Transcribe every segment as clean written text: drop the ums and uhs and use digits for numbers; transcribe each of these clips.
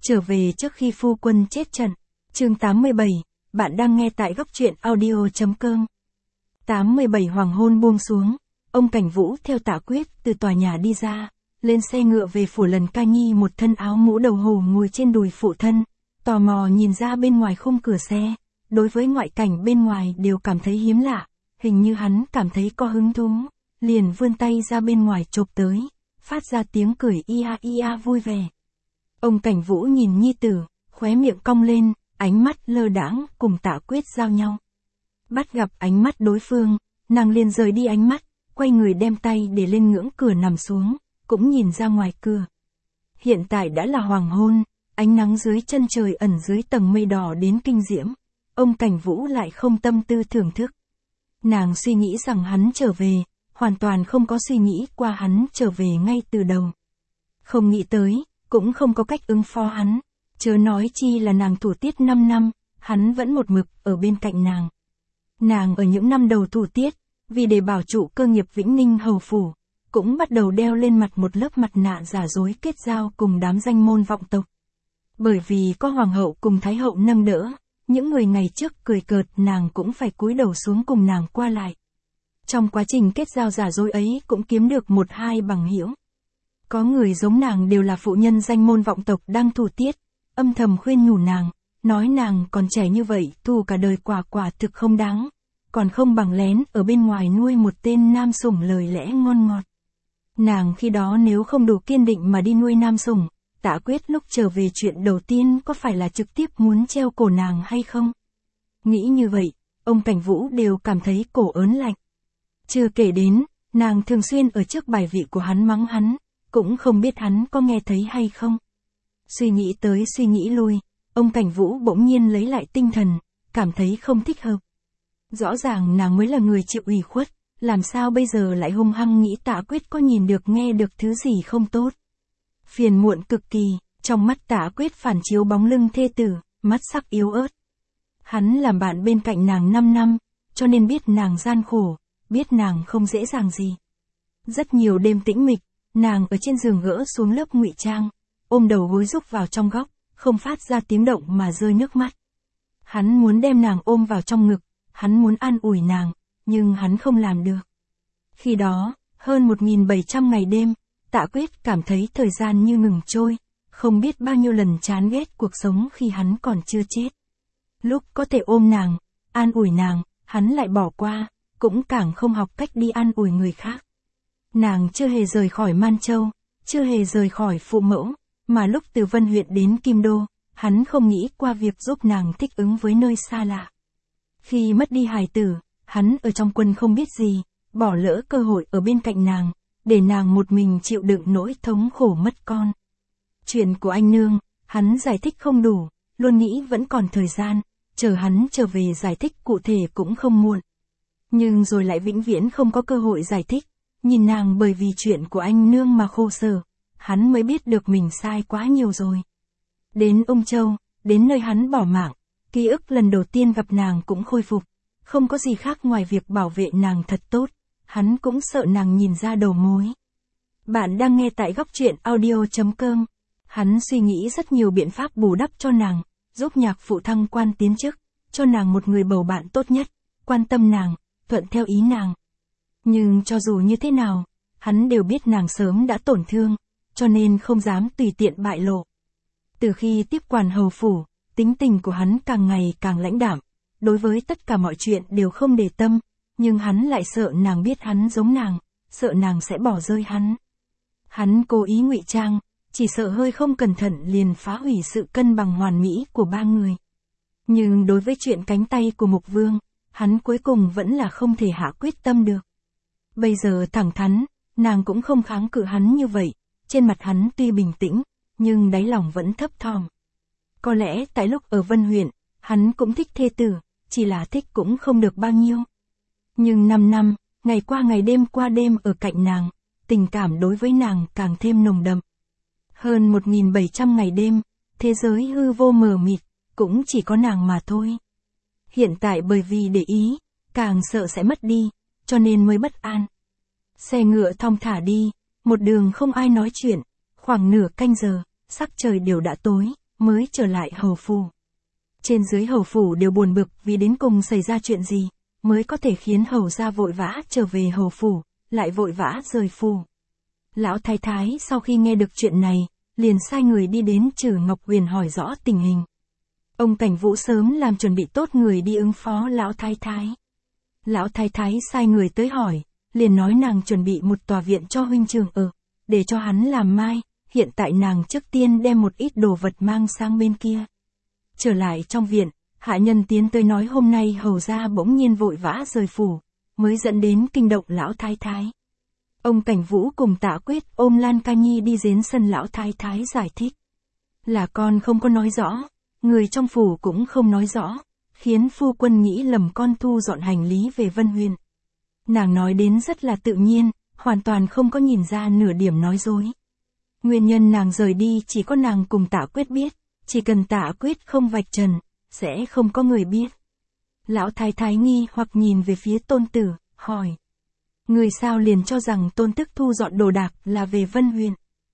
Trở về trước khi phu quân chết trận. Chương 87, bạn đang nghe tại góc truyện audio.com. 87 Hoàng hôn buông xuống, ông Cảnh Vũ theo Tạ Quyết từ tòa nhà đi ra, lên xe ngựa về phủ Lần Ca Nhi, một thân áo mũ đầu hổ ngồi trên đùi phụ thân, tò mò nhìn ra bên ngoài khung cửa xe, đối với ngoại cảnh bên ngoài đều cảm thấy hiếm lạ, hình như hắn cảm thấy có hứng thú, liền vươn tay ra bên ngoài chộp tới, phát ra tiếng cười ia ia vui vẻ. Ông Cảnh Vũ nhìn nhi tử, khóe miệng cong lên, ánh mắt lơ đãng cùng Tạ Quyết giao nhau. Bắt gặp ánh mắt đối phương, nàng liền rời đi ánh mắt, quay người đem tay để lên ngưỡng cửa nằm xuống, cũng nhìn ra ngoài cửa. Hiện tại đã là hoàng hôn, ánh nắng dưới chân trời ẩn dưới tầng mây đỏ đến kinh diễm, ông Cảnh Vũ lại không tâm tư thưởng thức. Nàng suy nghĩ rằng hắn trở về, hoàn toàn không có suy nghĩ qua hắn trở về ngay từ đầu. Không nghĩ tới, cũng không có cách ứng phó hắn, chớ nói chi là nàng thủ tiết 5 năm, hắn vẫn một mực ở bên cạnh nàng. Nàng ở những năm đầu thủ tiết, vì để bảo trụ cơ nghiệp Vĩnh Ninh hầu phủ, cũng bắt đầu đeo lên mặt một lớp mặt nạ giả dối kết giao cùng đám danh môn vọng tộc. Bởi vì có hoàng hậu cùng thái hậu nâng đỡ, những người ngày trước cười cợt nàng cũng phải cúi đầu xuống cùng nàng qua lại. Trong quá trình kết giao giả dối ấy cũng kiếm được một hai bằng hữu. Có người giống nàng đều là phụ nhân danh môn vọng tộc đang thủ tiết, âm thầm khuyên nhủ nàng, nói nàng còn trẻ như vậy, tu cả đời quả thực không đáng, còn không bằng lén ở bên ngoài nuôi một tên nam sủng lời lẽ ngon ngọt. Nàng khi đó nếu không đủ kiên định mà đi nuôi nam sủng, Tạ Quyết lúc trở về chuyện đầu tiên có phải là trực tiếp muốn treo cổ nàng hay không? Nghĩ như vậy, ông Cảnh Vũ đều cảm thấy cổ ớn lạnh. Chưa kể đến, nàng thường xuyên ở trước bài vị của hắn mắng hắn, cũng không biết hắn có nghe thấy hay không. Suy nghĩ tới suy nghĩ lui, ông Cảnh Vũ bỗng nhiên lấy lại tinh thần, cảm thấy không thích hợp. Rõ ràng nàng mới là người chịu ủy khuất, làm sao bây giờ lại hung hăng nghĩ Tạ Quyết có nhìn được nghe được thứ gì không tốt. Phiền muộn cực kỳ, trong mắt Tạ Quyết phản chiếu bóng lưng thê tử, mắt sắc yếu ớt. Hắn làm bạn bên cạnh nàng 5 năm, cho nên biết nàng gian khổ, biết nàng không dễ dàng gì. Rất nhiều đêm tĩnh mịch, nàng ở trên giường gỡ xuống lớp ngụy trang, ôm đầu gối rúc vào trong góc, không phát ra tiếng động mà rơi nước mắt. Hắn muốn đem nàng ôm vào trong ngực, hắn muốn an ủi nàng, nhưng hắn không làm được. Khi đó, hơn 1.700 ngày đêm, Tạ Quyết cảm thấy thời gian như ngừng trôi, không biết bao nhiêu lần chán ghét cuộc sống khi hắn còn chưa chết. Lúc có thể ôm nàng, an ủi nàng, hắn lại bỏ qua, cũng càng không học cách đi an ủi người khác. Nàng chưa hề rời khỏi Man Châu, chưa hề rời khỏi phụ mẫu, mà lúc từ Vân huyện đến Kim Đô, hắn không nghĩ qua việc giúp nàng thích ứng với nơi xa lạ. Khi mất đi hài tử, hắn ở trong quân không biết gì, bỏ lỡ cơ hội ở bên cạnh nàng, để nàng một mình chịu đựng nỗi thống khổ mất con. Chuyện của anh nương, hắn giải thích không đủ, luôn nghĩ vẫn còn thời gian, chờ hắn trở về giải thích cụ thể cũng không muộn. Nhưng rồi lại vĩnh viễn không có cơ hội giải thích, nhìn nàng bởi vì chuyện của anh nương mà khổ sở, hắn mới biết được mình sai quá nhiều rồi. Đến Ung Châu, đến nơi hắn bỏ mạng, ký ức lần đầu tiên gặp nàng cũng khôi phục, không có gì khác ngoài việc bảo vệ nàng thật tốt, hắn cũng sợ nàng nhìn ra đầu mối. Bạn đang nghe tại góc truyện audio.com. Hắn suy nghĩ rất nhiều biện pháp bù đắp cho nàng, giúp nhạc phụ thăng quan tiến chức, cho nàng một người bầu bạn tốt nhất, quan tâm nàng, thuận theo ý nàng. Nhưng cho dù như thế nào, hắn đều biết nàng sớm đã tổn thương, cho nên không dám tùy tiện bại lộ. Từ khi tiếp quản hầu phủ, tính tình của hắn càng ngày càng lãnh đạm, đối với tất cả mọi chuyện đều không để tâm, nhưng hắn lại sợ nàng biết hắn giống nàng, sợ nàng sẽ bỏ rơi hắn. Hắn cố ý ngụy trang, chỉ sợ hơi không cẩn thận liền phá hủy sự cân bằng hoàn mỹ của ba người. Nhưng đối với chuyện cánh tay của Mục Vương, hắn cuối cùng vẫn là không thể hạ quyết tâm được. Bây giờ thẳng thắn, nàng cũng không kháng cự hắn như vậy, trên mặt hắn tuy bình tĩnh, nhưng đáy lòng vẫn thấp thỏm. Có lẽ tại lúc ở Vân huyện, hắn cũng thích thê tử, chỉ là thích cũng không được bao nhiêu. Nhưng 5 năm, ngày qua đêm ở cạnh nàng, tình cảm đối với nàng càng thêm nồng đậm. Hơn 1.700 ngày đêm, thế giới hư vô mờ mịt, cũng chỉ có nàng mà thôi. Hiện tại bởi vì để ý, càng sợ sẽ mất đi, cho nên mới bất an. Xe ngựa thong thả đi, một đường không ai nói chuyện, khoảng nửa canh giờ, sắc trời đều đã tối, mới trở lại hầu phủ. Trên dưới hầu phủ đều buồn bực vì đến cùng xảy ra chuyện gì, mới có thể khiến hầu gia vội vã trở về hầu phủ, lại vội vã rời phủ. Lão thái thái sau khi nghe được chuyện này, liền sai người đi đến Trử Ngọc Huyền hỏi rõ tình hình. Ông Cảnh Vũ sớm làm chuẩn bị tốt người đi ứng phó lão thái thái. Lão thái thái sai người tới hỏi, liền nói nàng chuẩn bị một tòa viện cho huynh trưởng ở, để cho hắn làm mai, hiện tại nàng trước tiên đem một ít đồ vật mang sang bên kia. Trở lại trong viện, hạ nhân tiến tới nói hôm nay hầu gia bỗng nhiên vội vã rời phủ, mới dẫn đến kinh động lão thái thái. Ông Cảnh Vũ cùng Tạ Quyết ôm Lan Ca Nhi đi đến sân lão thái thái giải thích. Là con không có nói rõ, người trong phủ cũng không nói rõ, khiến phu quân nghĩ lầm con thu dọn hành lý về Vân Huyền. Nàng nói đến rất là tự nhiên, hoàn toàn không có nhìn ra nửa điểm nói dối. Nguyên nhân nàng rời đi chỉ có nàng cùng Tạ Quyết biết, chỉ cần Tạ Quyết không vạch trần, sẽ không có người biết. Lão thái thái nghi hoặc nhìn về phía tôn tử, hỏi. Người sao liền cho rằng tôn tức thu dọn đồ đạc là về Vân Huyền.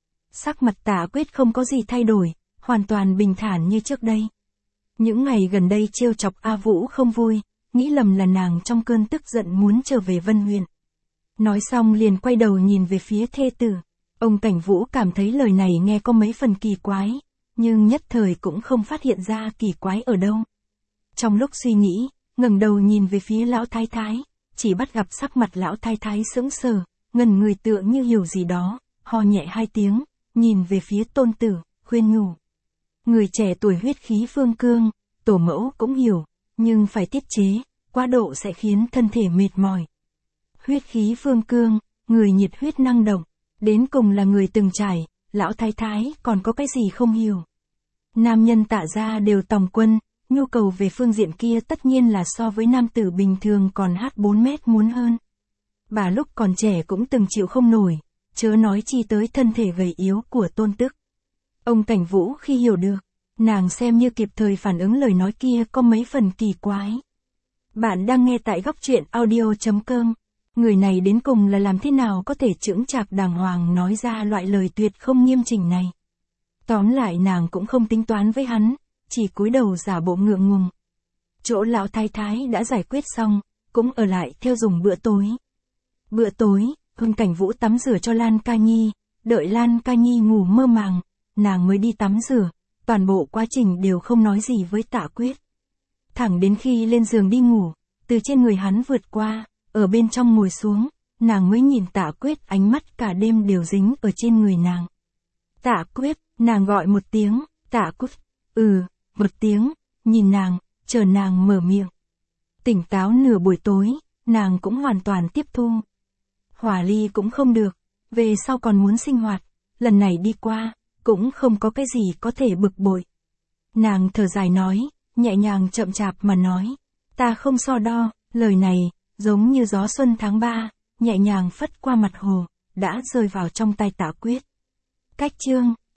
Sắc mặt Tạ Quyết không có gì thay đổi, hoàn toàn bình thản như trước đây. Những ngày gần đây trêu chọc A Vũ không vui, nghĩ lầm là nàng trong cơn tức giận muốn trở về Vân Huyền. Nói xong liền quay đầu nhìn về phía thê tử. Ông Cảnh Vũ cảm thấy lời này nghe có mấy phần kỳ quái, nhưng nhất thời cũng không phát hiện ra kỳ quái ở đâu. Trong lúc suy nghĩ, ngẩng đầu nhìn về phía lão thái thái, chỉ bắt gặp sắc mặt lão thái thái sững sờ, ngẩn người tựa như hiểu gì đó, ho nhẹ hai tiếng, nhìn về phía tôn tử, khuyên nhủ. Người trẻ tuổi huyết khí phương cương, tổ mẫu cũng hiểu, nhưng phải tiết chế, quá độ sẽ khiến thân thể mệt mỏi. Huyết khí phương cương, người nhiệt huyết năng động, đến cùng là người từng trải, lão thái thái còn có cái gì không hiểu. Nam nhân Tạ gia đều tòng quân, nhu cầu về phương diện kia tất nhiên là so với nam tử bình thường còn h4 mét muốn hơn. Bà lúc còn trẻ cũng từng chịu không nổi, chớ nói chi tới thân thể gầy yếu của tôn tức. Ông Cảnh Vũ khi hiểu được, nàng xem như kịp thời phản ứng lời nói kia có mấy phần kỳ quái. Bạn đang nghe tại góc truyện audio.com. Người này đến cùng là làm thế nào có thể chững chạc đàng hoàng nói ra loại lời tuyệt không nghiêm chỉnh này. Tóm lại nàng cũng không tính toán với hắn, chỉ cúi đầu giả bộ ngượng ngùng. Chỗ lão thái thái đã giải quyết xong, cũng ở lại theo dùng bữa tối. Bữa tối, ông Cảnh Vũ tắm rửa cho Lan Ca Nhi, đợi Lan Ca Nhi ngủ mơ màng, nàng mới đi tắm rửa, toàn bộ quá trình đều không nói gì với Tạ Quyết. Thẳng đến khi lên giường đi ngủ, từ trên người hắn vượt qua, ở bên trong ngồi xuống, nàng mới nhìn Tạ Quyết, ánh mắt cả đêm đều dính ở trên người nàng. Tạ Quyết, nàng gọi một tiếng, Tạ Quyết, một tiếng, nhìn nàng, chờ nàng mở miệng. Tỉnh táo nửa buổi tối, nàng cũng hoàn toàn tiếp thu. Hỏa ly cũng không được, về sau còn muốn sinh hoạt, lần này đi qua, cũng không có cái gì có thể bực bội. Nàng thở dài nói, nhẹ nhàng chậm chạp mà nói, ta không so đo, lời này, giống như gió xuân tháng 3, nhẹ nhàng phất qua mặt hồ, đã rơi vào trong tay Tạ Quyết. Cách chương